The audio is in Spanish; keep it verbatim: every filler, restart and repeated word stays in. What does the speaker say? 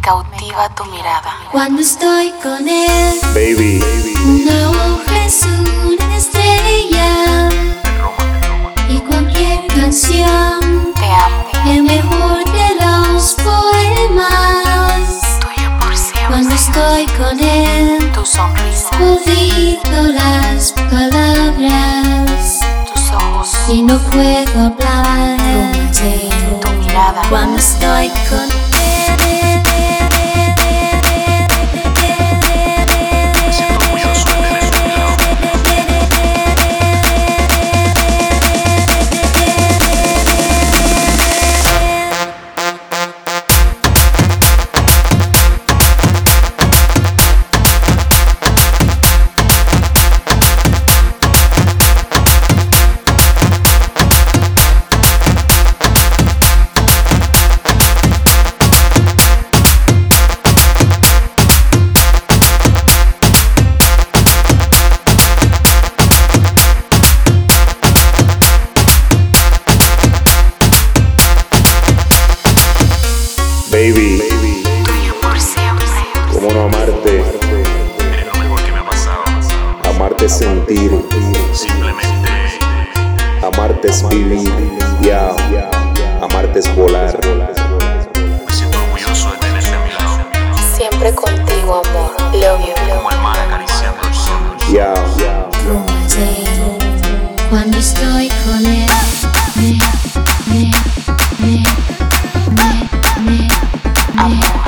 cautiva tu mirada. Cuando estoy con él, Baby, una hoja es una estrella y cualquier canción Te amo, el mejor de los poemas. tuyo por siempre. Cuando estoy con él, Tu sonrisa, olvido las palabras tus ojos, y no puedo hablar de tu mirada. cuando estoy con él. Me siento orgulloso de tenerte a mi lado. baby, Tuyo por siempre. cómo no amarte, Eres lo mejor que me ha pasado. amarte es sentir, Simplemente amarte es vivir, ya, amarte es volar. me siento orgulloso de tenerte a mi lado. Siempre contigo, amor. Love you. Como el mar acariciando el sol. Ya, Cuando estoy con él, me, me, me, me, me, me. Amor.